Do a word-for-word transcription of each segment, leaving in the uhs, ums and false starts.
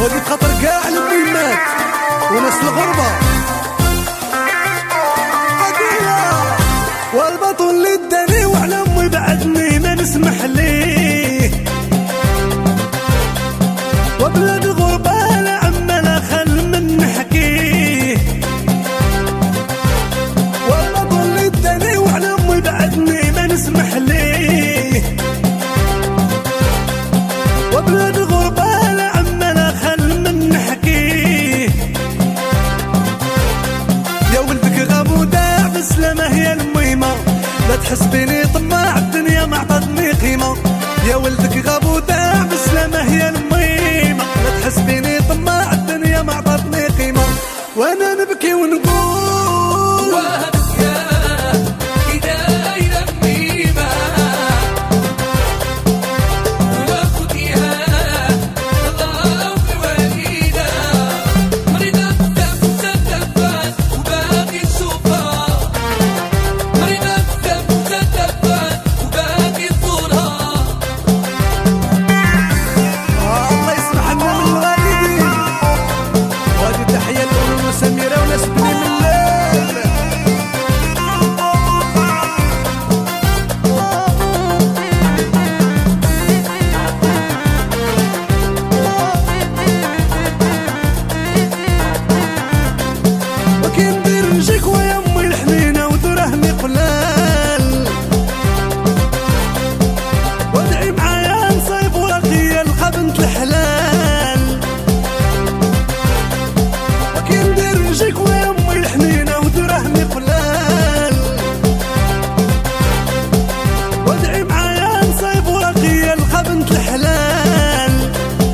ودي بخاطر كاع المهمات وناس الغربة والبطل اللي اداني وعلى امي بعدني ما نسمح ليه وبلاد الغربة لا عما لا خل من نحكيه والبطل اللي اداني وعلى امي بعدني ما نسمح ليه وبلاد الغربة لا عما لا خل من نحكيه يا ولدك غاب وداع بسلامة هي المهمة لا تحسبيني طماع الدنيا ما عطتني قيمة يا ولدك غاب وداع بسلامة هي المهمة لا تحسبيني طماع الدنيا ما عطتني قيمة وانا نبكي ونقول وهبك يا هداية ميمة وخديها الله في وليدة مريضة تفتفت وباقي نشوفها مريضة تفتفت وباقي نزورها الله يسمح لنا من الوالدين وهذه تحية لأم سميرة وناس بني من الليل وكي ندير نجيك ويا امي الحنينة ودرهمي قلال وادعي معايا نصيب ورقية نلقى بنت الحلال وكي ندير نجيك ويا امي الحنينة ودرهمي قلال وادعي معايا نصيب ورقية نلقى بنت الحلال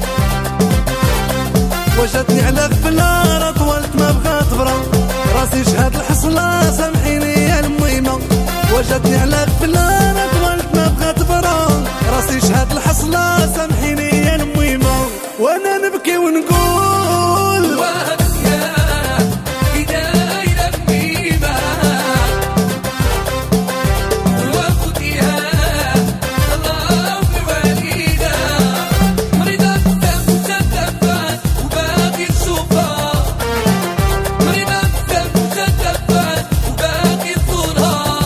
وجدتني على غفلة طولت ما بغات برا راسي شهاد الحصلة سامحيني يا المهمة وجدتني على غفلة طولت ما بغات برا راسي شهاد الحصلة سامحيني يا المهمة وانا نبكي ونقول وهبك يا هداية ميمة وخديها الله في وليدة مريضة تفتفت وباقي نشوفها مريضة تفتفت وباقي نزورها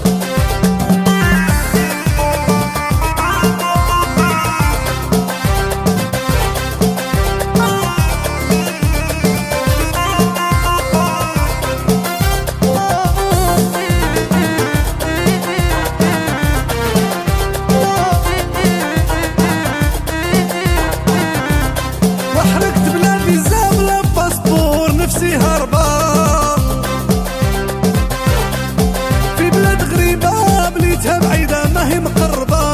وحرقت بلا فيزا بلا باسبور نفسي هربا في بلاد غريبة بليتها بعيدة ما هي مقربة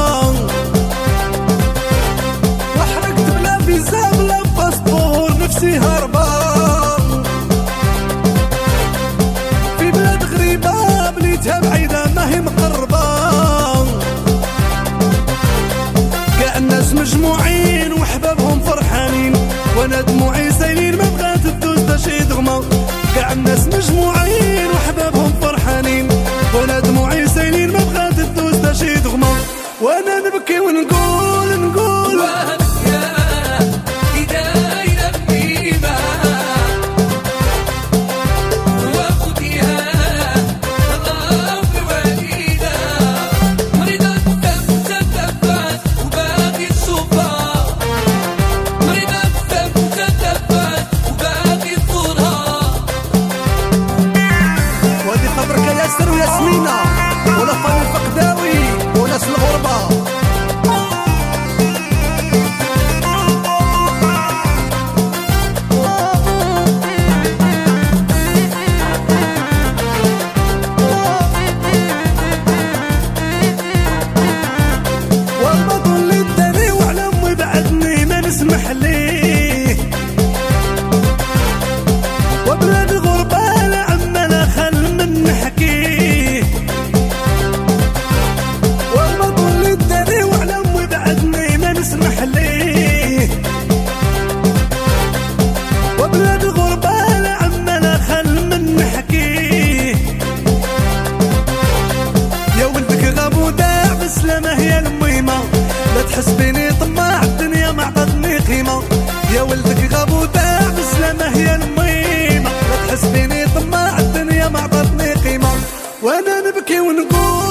وحرقت بلا فيزا بلا باسبور نفسي هربا في بلاد غريبة بليتها بعيدة ما هي مقربة كاع الناس مجموعين وحبابهم فرحانين وانا دموعي سايلين ما بغات تدوز تا شي دغمة كاع الناس مجموعين وحبابهم فرحانين وانا دموعي سايلين ما بغات تدوز تا شي دغمة وانا نبكي ونقول نقول وهبك يا هداية ميمة وخديها الله في وليدة مريضة تفتفت وباقي نشوفها مريضة تفتفت وباقي نزورها وادي خبرك يا ياسر وياسمينة ولا فاني الفقداوي وناس الغربة والبطل اللي اداني وعلى امي بعدني ما نسمح ليه وبلاد الغربة لا عما لا خل من نحكيه والبطل اللي اداني وعلى امي بعدني ما نسمح ليه وبلاد الغربة لا عما لا خل من نحكيه يا ولدك غاب وداع بسلامة هي المهمة لا تحسبيني طماع الدنيا ما عطتني قيمة يا ولدك غاب وداع بالسلامة يا الميمة، لا تحس فيني طماع الدنيا ما عطتني قيمة، وانا نبكي ونقول